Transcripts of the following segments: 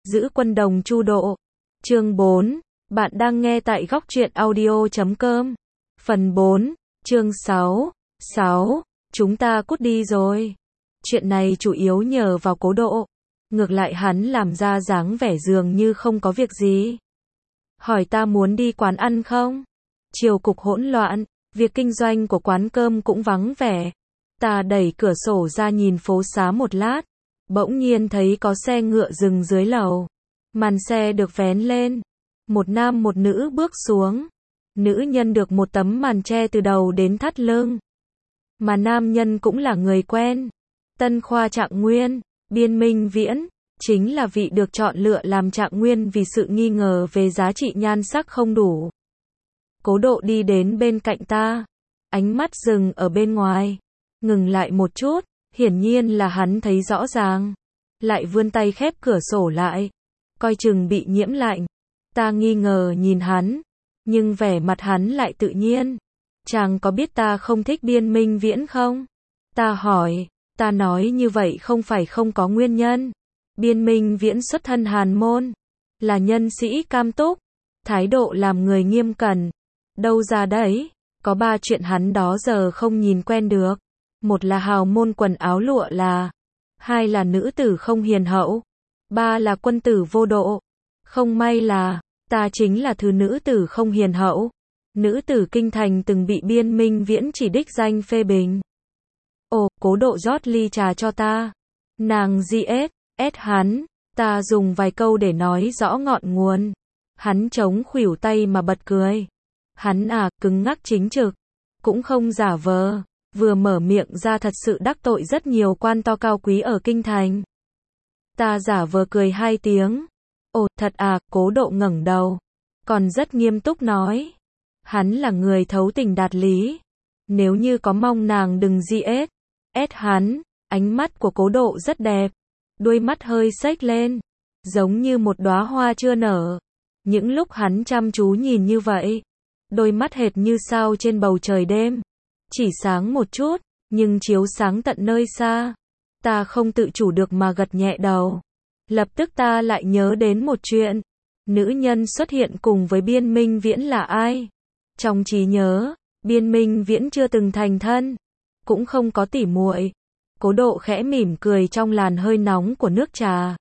Giữ quân đồng chu độ. Chương 4. Bạn đang nghe tại góc truyện audio.com. Phần 4. Chương 6. Chúng ta cút đi rồi. Chuyện này chủ yếu nhờ vào Cố Độ. Ngược lại hắn làm ra dáng vẻ dường như không có việc gì. Hỏi ta muốn đi quán ăn không? Triều cục hỗn loạn, việc kinh doanh của quán cơm cũng vắng vẻ. Ta đẩy cửa sổ ra nhìn phố xá một lát. Bỗng nhiên thấy có xe ngựa dừng dưới lầu. Màn xe được vén lên. Một nam một nữ bước xuống. Nữ nhân được một tấm màn che từ đầu đến thắt lưng. Mà nam nhân cũng là người quen. Tân khoa Trạng Nguyên, Biên Minh Viễn, chính là vị được chọn lựa làm Trạng Nguyên vì sự nghi ngờ về giá trị nhan sắc không đủ. Cố Độ đi đến bên cạnh ta. Ánh mắt dừng ở bên ngoài. Ngừng lại một chút, hiển nhiên là hắn thấy rõ ràng. Lại vươn tay khép cửa sổ lại. Coi chừng bị nhiễm lạnh. Ta nghi ngờ nhìn hắn. Nhưng vẻ mặt hắn lại tự nhiên. Chàng có biết ta không thích Biên Minh Viễn không? Ta hỏi. Ta nói như vậy không phải không có nguyên nhân. Biên Minh Viễn xuất thân hàn môn. Là nhân sĩ cam túc. Thái độ làm người nghiêm cẩn. Đâu ra đấy. Có 3 chuyện hắn đó giờ không nhìn quen được. Một là hào môn quần áo lụa là. 2 là nữ tử không hiền hậu. 3 là quân tử vô độ. Không may là, ta chính là thứ nữ tử không hiền hậu. Nữ tử kinh thành từng bị Biên Minh Viễn chỉ đích danh phê bình. Ồ, Cố Độ rót ly trà cho ta. Nàng ép hắn. Ta dùng vài câu để nói rõ ngọn nguồn. Hắn chống khuỷu tay mà bật cười. Hắn cứng ngắc chính trực. Cũng không giả vờ. Vừa mở miệng ra thật sự đắc tội rất nhiều quan to cao quý ở kinh thành. Ta giả vờ cười 2 tiếng. Ồ, thật Cố Độ ngẩng đầu. Còn rất nghiêm túc nói. Hắn là người thấu tình đạt lý. Nếu như có mong nàng đừng ép hắn. Ánh mắt của Cố Độ rất đẹp. Đuôi mắt hơi xếch lên. Giống như một đóa hoa chưa nở. Những lúc hắn chăm chú nhìn như vậy. Đôi mắt hệt như sao trên bầu trời đêm. Chỉ sáng một chút, nhưng chiếu sáng tận nơi xa. Ta không tự chủ được mà gật nhẹ đầu. Lập tức ta lại nhớ đến một chuyện. Nữ nhân xuất hiện cùng với Biên Minh Viễn là ai? Trong trí nhớ, Biên Minh Viễn chưa từng thành thân. Cũng không có tỉ muội. Cố Độ khẽ mỉm cười trong làn hơi nóng của nước trà.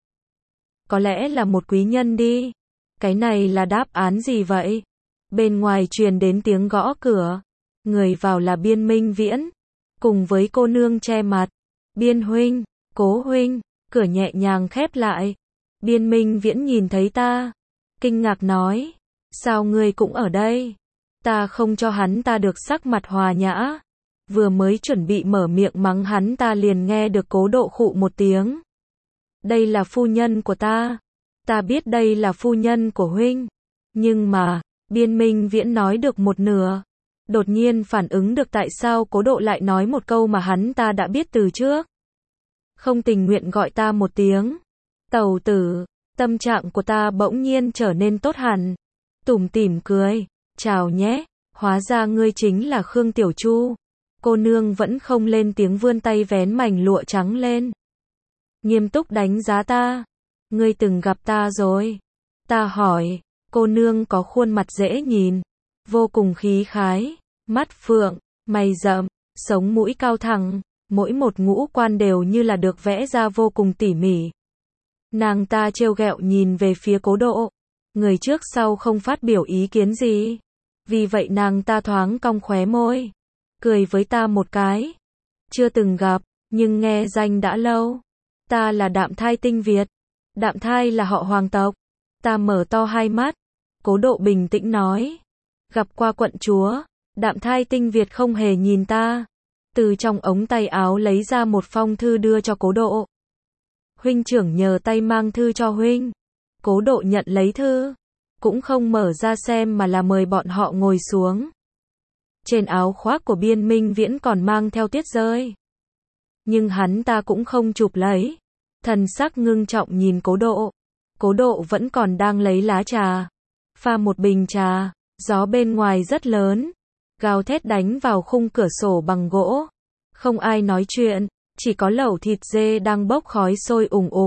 Có lẽ là một quý nhân đi. Cái này là đáp án gì vậy? Bên ngoài truyền đến tiếng gõ cửa. Người vào là Biên Minh Viễn. Cùng với cô nương che mặt. Biên huynh, Cố huynh. Cửa nhẹ nhàng khép lại. Biên Minh Viễn nhìn thấy ta. Kinh ngạc nói. Sao ngươi cũng ở đây? Ta không cho hắn ta được sắc mặt hòa nhã. Vừa mới chuẩn bị mở miệng mắng hắn ta liền nghe được Cố Độ khụ một tiếng. Đây là phu nhân của ta. Ta biết đây là phu nhân của huynh. Nhưng mà, Biên Minh Viễn nói được một nửa. Đột nhiên phản ứng được tại sao Cố Độ lại nói một câu mà hắn ta đã biết từ trước. Không tình nguyện gọi ta một tiếng. Tẩu tử. Tâm trạng của ta bỗng nhiên trở nên tốt hẳn. Tủm tỉm cười. Chào nhé. Hóa ra ngươi chính là Khương Tiểu Chu. Cô nương vẫn không lên tiếng vươn tay vén mảnh lụa trắng lên. Nghiêm túc đánh giá ta. Ngươi từng gặp ta rồi. Ta hỏi. Cô nương có khuôn mặt dễ nhìn. Vô cùng khí khái. Mắt phượng. Mày rậm. Sống mũi cao thẳng. Mỗi một ngũ quan đều như là được vẽ ra vô cùng tỉ mỉ. Nàng ta trêu ghẹo nhìn về phía Cố Độ. Người trước sau không phát biểu ý kiến gì. Vì vậy nàng ta thoáng cong khóe môi. Cười với ta một cái. Chưa từng gặp, nhưng nghe danh đã lâu. Ta là Đạm Thai Tinh Việt. Đạm Thai là họ hoàng tộc. Ta mở to hai mắt. Cố Độ bình tĩnh nói. Gặp qua quận chúa. Đạm Thai Tinh Việt không hề nhìn ta. Từ trong ống tay áo lấy ra một phong thư đưa cho Cố Độ. Huynh trưởng nhờ tay mang thư cho huynh. Cố Độ nhận lấy thư. Cũng không mở ra xem mà là mời bọn họ ngồi xuống. Trên áo khoác của Biên Minh Viễn còn mang theo tuyết rơi. Nhưng hắn ta cũng không chụp lấy. Thần sắc ngưng trọng nhìn Cố Độ. Cố Độ vẫn còn đang lấy lá trà. Pha một bình trà. Gió bên ngoài rất lớn. Gào thét đánh vào khung cửa sổ bằng gỗ. Không ai nói chuyện. Chỉ có lẩu thịt dê đang bốc khói sôi ủng ục.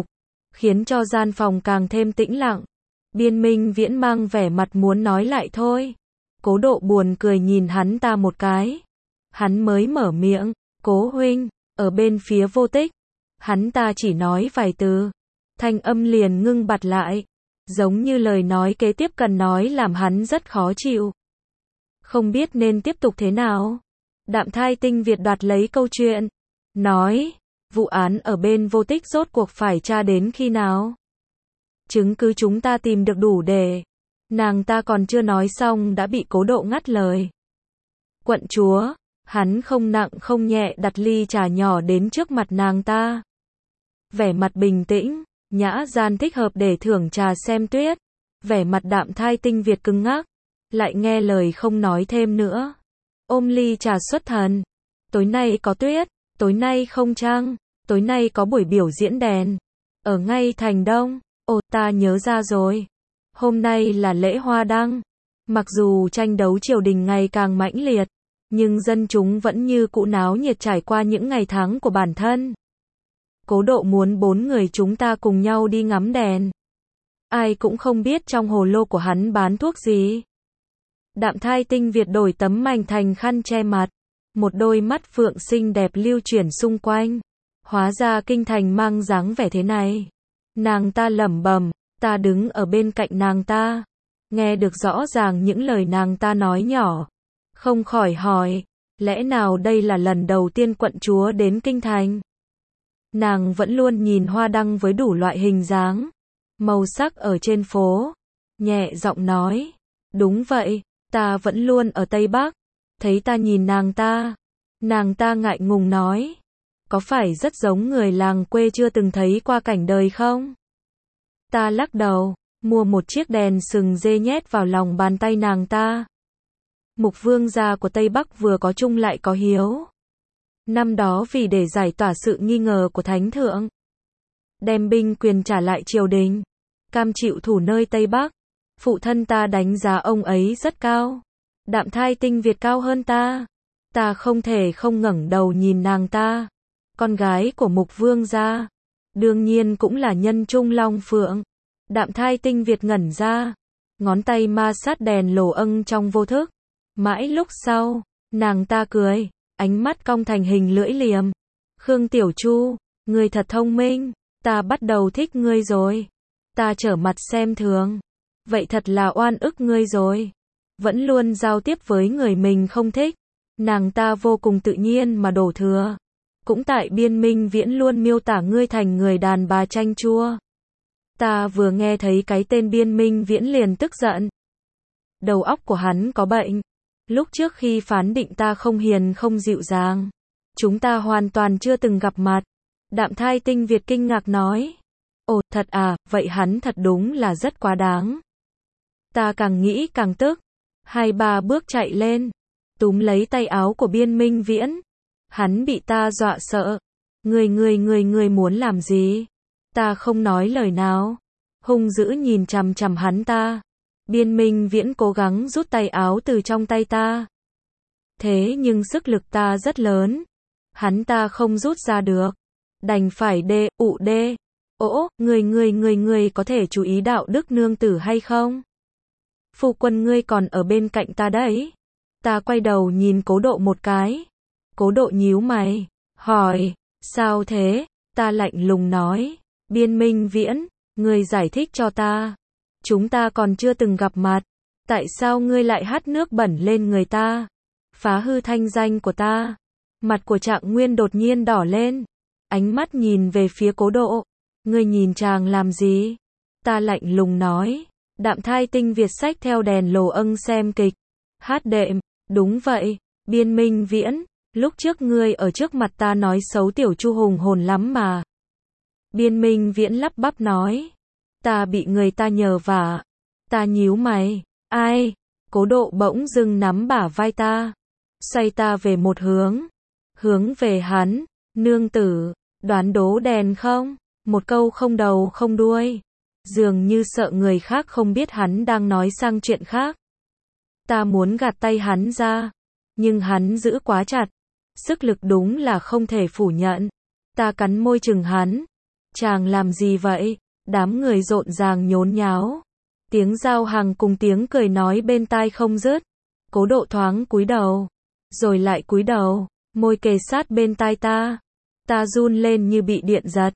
khiến cho gian phòng càng thêm tĩnh lặng. Biên Minh Viễn mang vẻ mặt muốn nói lại thôi. Cố Độ buồn cười nhìn hắn ta một cái. Hắn mới mở miệng, Cố huynh, ở bên phía Vô Tích. Hắn ta chỉ nói vài từ, thanh âm liền ngưng bặt lại, giống như lời nói kế tiếp cần nói làm hắn rất khó chịu. Không biết nên tiếp tục thế nào. Đạm Thai Tinh Việt đoạt lấy câu chuyện, nói, vụ án ở bên Vô Tích rốt cuộc phải tra đến khi nào? Chứng cứ chúng ta tìm được đủ để. Nàng ta còn chưa nói xong đã bị Cố Độ ngắt lời. Quận chúa, hắn không nặng không nhẹ đặt ly trà nhỏ đến trước mặt nàng ta. Vẻ mặt bình tĩnh, nhã gian thích hợp để thưởng trà xem tuyết. Vẻ mặt Đạm Thai Tinh Việt cứng ngắc, lại nghe lời không nói thêm nữa. Ôm ly trà xuất thần. Tối nay có tuyết, tối nay không trăng, tối nay có buổi biểu diễn đèn. Ở ngay thành Đông. Ồ, ta nhớ ra rồi. Hôm nay là lễ hoa đăng. Mặc dù tranh đấu triều đình ngày càng mãnh liệt, nhưng dân chúng vẫn như cũ náo nhiệt trải qua những ngày tháng của bản thân. Cố Độ muốn 4 người chúng ta cùng nhau đi ngắm đèn. Ai cũng không biết trong hồ lô của hắn bán thuốc gì. Đạm Thai Tinh Việt đổi tấm mảnh thành khăn che mặt. Một đôi mắt phượng xinh đẹp lưu chuyển xung quanh. Hóa ra kinh thành mang dáng vẻ thế này. Nàng ta lẩm bẩm, ta đứng ở bên cạnh nàng ta. Nghe được rõ ràng những lời nàng ta nói nhỏ. Không khỏi hỏi, lẽ nào đây là lần đầu tiên quận chúa đến kinh thành? Nàng vẫn luôn nhìn hoa đăng với đủ loại hình dáng, màu sắc ở trên phố. Nhẹ giọng nói, đúng vậy, ta vẫn luôn ở Tây Bắc. Thấy ta nhìn nàng ta ngại ngùng nói, có phải rất giống người làng quê chưa từng thấy qua cảnh đời không? Ta lắc đầu, mua một chiếc đèn sừng dê nhét vào lòng bàn tay nàng ta. Mục vương gia của Tây Bắc vừa có trung lại có hiếu. Năm đó vì để giải tỏa sự nghi ngờ của thánh thượng, đem binh quyền trả lại triều đình, cam chịu thủ nơi Tây Bắc. Phụ thân ta đánh giá ông ấy rất cao. Đạm Thai Tinh Việt cao hơn ta. Ta không thể không ngẩng đầu nhìn nàng ta. Con gái của Mục vương gia, đương nhiên cũng là nhân trung long phượng. Đạm Thai Tinh Việt ngẩn ra, ngón tay ma sát đèn lồ âng trong vô thức. Mãi lúc sau, nàng ta cười, ánh mắt cong thành hình lưỡi liềm. Khương Tiểu Chu, ngươi thật thông minh, ta bắt đầu thích ngươi rồi. Ta trở mặt xem thường, vậy thật là oan ức ngươi rồi. Vẫn luôn giao tiếp với người mình không thích, nàng ta vô cùng tự nhiên mà đổ thừa. Cũng tại Biên Minh Viễn luôn miêu tả ngươi thành người đàn bà chanh chua. Ta vừa nghe thấy cái tên Biên Minh Viễn liền tức giận. Đầu óc của hắn có bệnh. Lúc trước khi phán định ta không hiền không dịu dàng, chúng ta hoàn toàn chưa từng gặp mặt. Đạm Thai Tinh Việt kinh ngạc nói, ồ, thật à, vậy hắn thật đúng là rất quá đáng. Ta càng nghĩ càng tức, 2-3 bước chạy lên, túm lấy tay áo của Biên Minh Viễn. Hắn bị ta dọa sợ. Người muốn làm gì? Ta không nói lời nào, hung dữ nhìn chằm chằm hắn ta. Biên Minh Viễn cố gắng rút tay áo từ trong tay ta. Thế nhưng sức lực ta rất lớn, hắn ta không rút ra được, đành phải đê. Ỗ, người có thể chú ý đạo đức nương tử hay không? Phu quân ngươi còn ở bên cạnh ta đấy. Ta quay đầu nhìn Cố Độ một cái. Cố Độ nhíu mày, hỏi, sao thế? Ta lạnh lùng nói, Biên Minh Viễn, ngươi giải thích cho ta. Chúng ta còn chưa từng gặp mặt, tại sao ngươi lại hắt nước bẩn lên người ta? Phá hư thanh danh của ta. Mặt của Trạng Nguyên đột nhiên đỏ lên, ánh mắt nhìn về phía Cố Độ. Ngươi nhìn chàng làm gì? Ta lạnh lùng nói, Đạm Thai Tinh Việt xách theo đèn lồ âng xem kịch. Hát đệm, đúng vậy, Biên Minh Viễn, lúc trước ngươi ở trước mặt ta nói xấu Tiểu Chu hùng hồn lắm mà. Biên Minh Viễn lắp bắp nói, ta bị người ta nhờ vả. Ta nhíu mày, ai? Cố Độ bỗng dưng nắm bả vai ta, xoay ta về một hướng về hắn. Nương tử, đoán đố đèn không? Một câu không đầu không đuôi, dường như sợ người khác không biết hắn đang nói sang chuyện khác. Ta muốn gạt tay hắn ra, nhưng hắn giữ quá chặt, sức lực đúng là không thể phủ nhận. Ta cắn môi chừng hắn, Chàng làm gì vậy? Đám người rộn ràng nhốn nháo. Tiếng giao hàng cùng tiếng cười nói bên tai không dứt. Cố Độ thoáng cúi đầu, rồi lại cúi đầu, môi kề sát bên tai ta. Ta run lên như bị điện giật.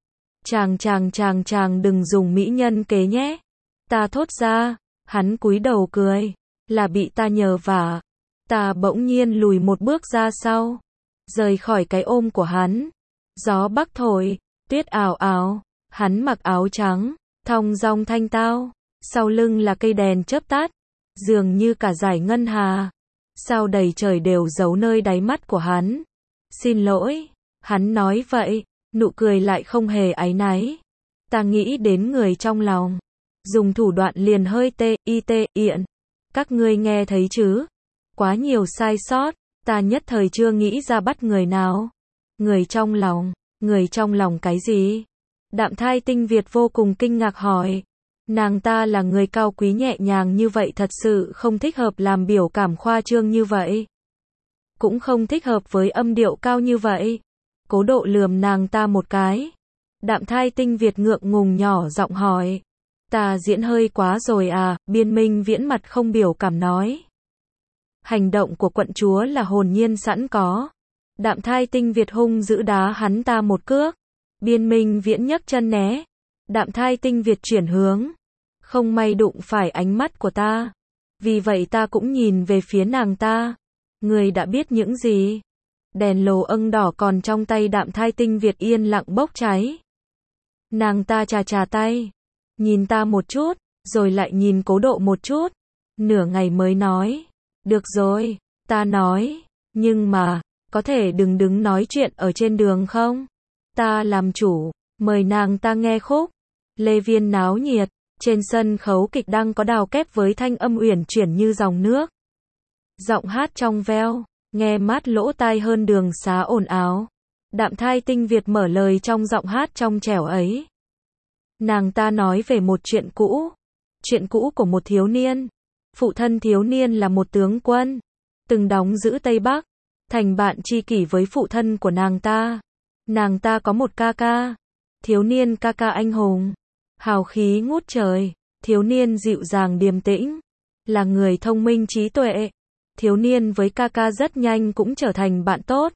Chàng đừng dùng mỹ nhân kế nhé. Ta thốt ra, hắn cúi đầu cười, là bị ta nhờ vả. Ta bỗng nhiên lùi một bước ra sau, rời khỏi cái ôm của hắn. Gió bắc thổi, tuyết ào ào, hắn mặc áo trắng, thong dong thanh tao, sau lưng là cây đèn chớp tắt, dường như cả dải ngân hà. Sao đầy trời đều giấu nơi đáy mắt của hắn. Xin lỗi, hắn nói vậy, nụ cười lại không hề áy náy. Ta nghĩ đến người trong lòng, dùng thủ đoạn liền hơi iện. Các ngươi nghe thấy chứ? Quá nhiều sai sót, ta nhất thời chưa nghĩ ra bắt người nào. Người trong lòng cái gì? Đạm Thai Tinh Việt vô cùng kinh ngạc hỏi. Nàng ta là người cao quý nhẹ nhàng như vậy, thật sự không thích hợp làm biểu cảm khoa trương như vậy. Cũng không thích hợp với âm điệu cao như vậy. Cố Độ lườm nàng ta một cái. Đạm Thai Tinh Việt ngượng ngùng nhỏ giọng hỏi. Ta diễn hơi quá rồi à? Biên Minh Viễn mặt không biểu cảm nói. Hành động của quận chúa là hồn nhiên sẵn có. Đạm Thai Tinh Việt hung dữ đá hắn ta một cước. Biên Minh Viễn nhấc chân né. Đạm Thai Tinh Việt chuyển hướng. Không may đụng phải ánh mắt của ta. Vì vậy ta cũng nhìn về phía nàng ta. Người đã biết những gì? Đèn lồ âng đỏ còn trong tay Đạm Thai Tinh Việt yên lặng bốc cháy. Nàng ta chà tay, nhìn ta một chút, rồi lại nhìn Cố Độ một chút. Nửa ngày mới nói. Được rồi, ta nói. Nhưng mà, có thể đừng đứng nói chuyện ở trên đường không? Ta làm chủ, mời nàng ta nghe khúc. Lê Viên náo nhiệt, trên sân khấu kịch đang có Đào Kép với thanh âm uyển chuyển như dòng nước. Giọng hát trong veo, nghe mát lỗ tai hơn đường xá ồn ào. Đạm Thai Tinh Việt mở lời trong giọng hát trong trẻo ấy. Nàng ta nói về một chuyện cũ của một thiếu niên. Phụ thân thiếu niên là một tướng quân, từng đóng giữ Tây Bắc, thành bạn tri kỷ với phụ thân của nàng ta. Nàng ta có một ca ca, thiếu niên ca ca anh hùng, hào khí ngút trời, thiếu niên dịu dàng điềm tĩnh, là người thông minh trí tuệ. Thiếu niên với ca ca rất nhanh cũng trở thành bạn tốt.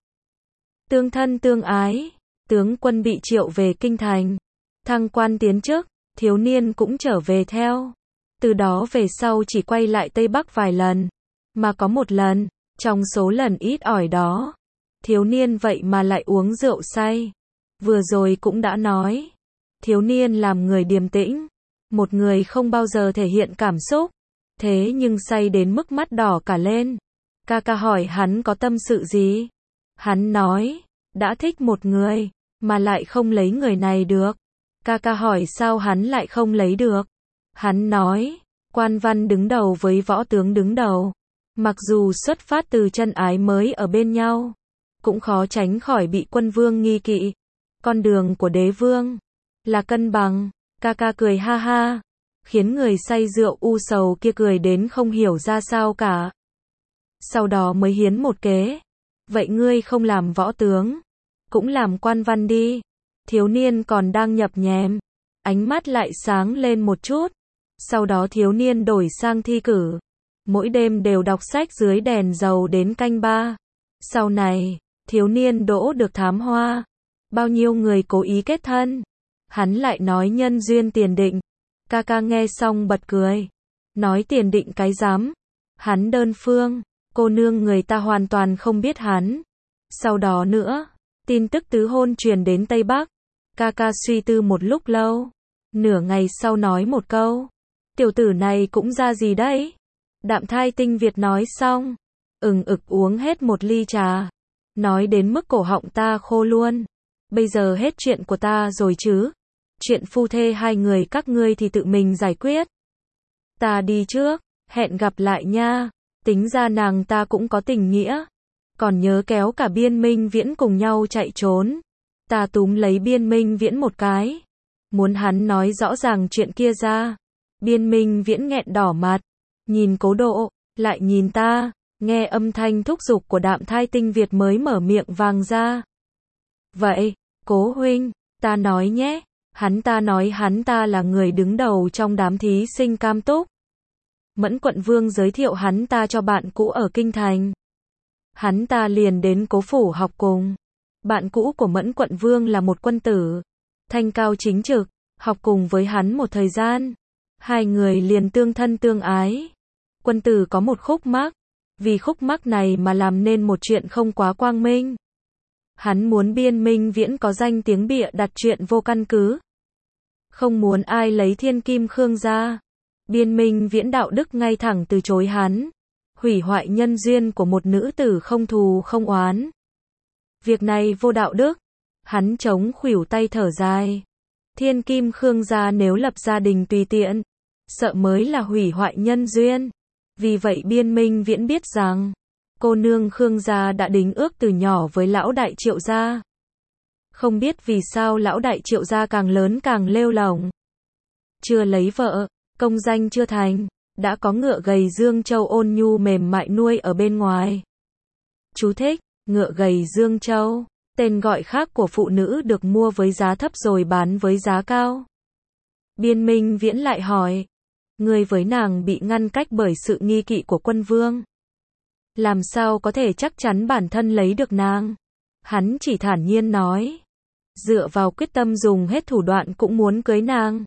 Tương thân tương ái, tướng quân bị triệu về kinh thành, thăng quan tiến chức, thiếu niên cũng trở về theo. Từ đó về sau chỉ quay lại Tây Bắc vài lần, mà có một lần, trong số lần ít ỏi đó, thiếu niên vậy mà lại uống rượu say. Vừa rồi cũng đã nói, thiếu niên làm người điềm tĩnh, một người không bao giờ thể hiện cảm xúc, thế nhưng say đến mức mắt đỏ cả lên. Ca ca hỏi hắn có tâm sự gì? Hắn nói, đã thích một người, mà lại không lấy người này được. Ca ca hỏi sao hắn lại không lấy được? Hắn nói, quan văn đứng đầu với võ tướng đứng đầu, mặc dù xuất phát từ chân ái mới ở bên nhau, cũng khó tránh khỏi bị quân vương nghi kỵ. Con đường của đế vương là cân bằng. Ca ca cười ha ha, khiến người say rượu u sầu kia cười đến không hiểu ra sao cả. Sau đó mới hiến một kế. Vậy ngươi không làm võ tướng, cũng làm quan văn đi. Thiếu niên còn đang nhập nhèm, ánh mắt lại sáng lên một chút. Sau đó thiếu niên đổi sang thi cử. Mỗi đêm đều đọc sách dưới đèn dầu đến canh 3. Sau này, thiếu niên đỗ được thám hoa. Bao nhiêu người cố ý kết thân. Hắn lại nói nhân duyên tiền định. Ca ca nghe xong bật cười. Nói tiền định cái dám. Hắn đơn phương, cô nương người ta hoàn toàn không biết hắn. Sau đó nữa, tin tức tứ hôn truyền đến Tây Bắc. Ca ca suy tư một lúc lâu. Nửa ngày sau nói một câu. Tiểu tử này cũng ra gì đấy? Đạm Thai Tinh Việt nói xong, ực uống hết một ly trà. Nói đến mức cổ họng ta khô luôn. Bây giờ hết chuyện của ta rồi chứ? Chuyện phu thê hai người các ngươi thì tự mình giải quyết. Ta đi trước, hẹn gặp lại nha. Tính ra nàng ta cũng có tình nghĩa. Còn nhớ kéo cả Biên Minh Viễn cùng nhau chạy trốn. Ta túm lấy Biên Minh Viễn một cái, muốn hắn nói rõ ràng chuyện kia ra. Biên Minh Viễn nghẹn đỏ mặt, nhìn Cố Độ, lại nhìn ta, nghe âm thanh thúc giục của Đạm Thai Tinh Việt mới mở miệng vàng ra. Vậy, Cố huynh, ta nói nhé, Hắn ta nói hắn ta là người đứng đầu trong đám thí sinh Cam Túc. Mẫn Quận Vương giới thiệu hắn ta cho bạn cũ ở Kinh Thành. Hắn ta liền đến Cố Phủ học cùng. Bạn cũ của Mẫn Quận Vương là một quân tử, thanh cao chính trực, học cùng với hắn một thời gian. Hai người liền tương thân tương ái. Quân tử có một khúc mắc, vì khúc mắc này mà làm nên một chuyện không quá quang minh. Hắn muốn Biên Minh Viễn có danh tiếng bịa đặt chuyện vô căn cứ. Không muốn ai lấy thiên kim Khương ra. Biên Minh Viễn đạo đức ngay thẳng từ chối hắn. Hủy hoại nhân duyên của một nữ tử không thù không oán. Việc này vô đạo đức. Hắn chống khuỷu tay thở dài. Thiên kim Khương gia nếu lập gia đình tùy tiện, sợ mới là hủy hoại nhân duyên. Vì vậy Biên Minh Viễn biết rằng, cô nương Khương gia đã đính ước từ nhỏ với lão đại Triệu gia. Không biết vì sao lão đại Triệu gia càng lớn càng lêu lổng. Chưa lấy vợ, công danh chưa thành, đã có ngựa gầy Dương Châu ôn nhu mềm mại nuôi ở bên ngoài. Chú thích, ngựa gầy Dương Châu, tên gọi khác của phụ nữ được mua với giá thấp rồi bán với giá cao. Biên Minh Viễn lại hỏi, ngươi với nàng bị ngăn cách bởi sự nghi kỵ của quân vương. Làm sao có thể chắc chắn bản thân lấy được nàng? Hắn chỉ thản nhiên nói, dựa vào quyết tâm dùng hết thủ đoạn cũng muốn cưới nàng.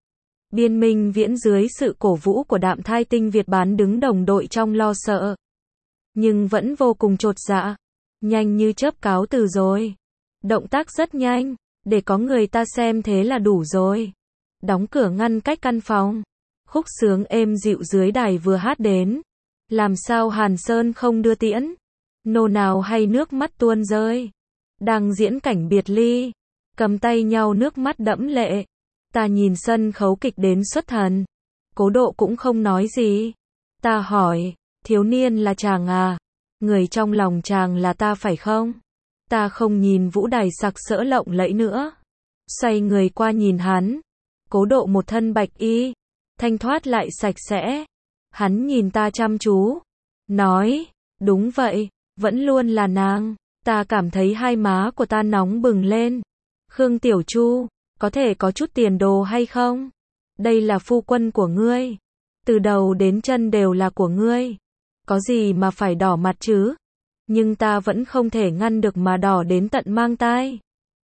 Biên Minh Viễn dưới sự cổ vũ của Đạm Thai Tinh Việt bán đứng đồng đội trong lo sợ. Nhưng vẫn vô cùng chột dạ. Nhanh như chớp cáo từ rồi. Động tác rất nhanh, để có người ta xem thế là đủ rồi. Đóng cửa ngăn cách căn phòng. Khúc sướng êm dịu dưới đài vừa hát đến. Làm sao Hàn Sơn không đưa tiễn? Nô nào hay nước mắt tuôn rơi. Đang diễn cảnh biệt ly. Cầm tay nhau nước mắt đẫm lệ. Ta nhìn sân khấu kịch đến xuất thần. Cố Độ cũng không nói gì. Ta hỏi, thiếu niên là chàng à? Người trong lòng chàng là ta phải không? Ta không nhìn vũ đài sặc sỡ lộng lẫy nữa. Xoay người qua nhìn hắn. Cố Độ một thân bạch y, thanh thoát lại sạch sẽ. Hắn nhìn ta chăm chú. Nói, đúng vậy, vẫn luôn là nàng. Ta cảm thấy hai má của ta nóng bừng lên. Khương Tiểu Chu, có thể có chút tiền đồ hay không? Đây là phu quân của ngươi. Từ đầu đến chân đều là của ngươi. Có gì mà phải đỏ mặt chứ? Nhưng ta vẫn không thể ngăn được mà đỏ đến tận mang tai.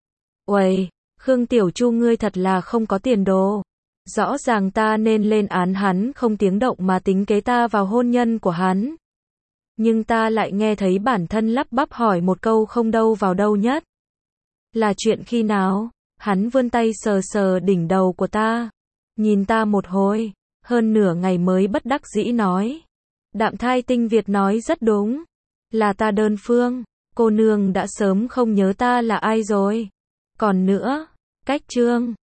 Uầy, Khương Tiểu Chu ngươi thật là không có tiền đồ. Rõ ràng ta nên lên án hắn không tiếng động mà tính kế ta vào hôn nhân của hắn. Nhưng ta lại nghe thấy bản thân lắp bắp hỏi một câu không đâu vào đâu nhất. Là chuyện khi nào? Hắn vươn tay sờ sờ đỉnh đầu của ta. Nhìn ta một hồi, hơn nửa ngày mới bất đắc dĩ nói. Đạm Thai Tinh Việt nói rất đúng. Là ta đơn phương. Cô nương đã sớm không nhớ ta là ai rồi. Còn nữa, cách trương,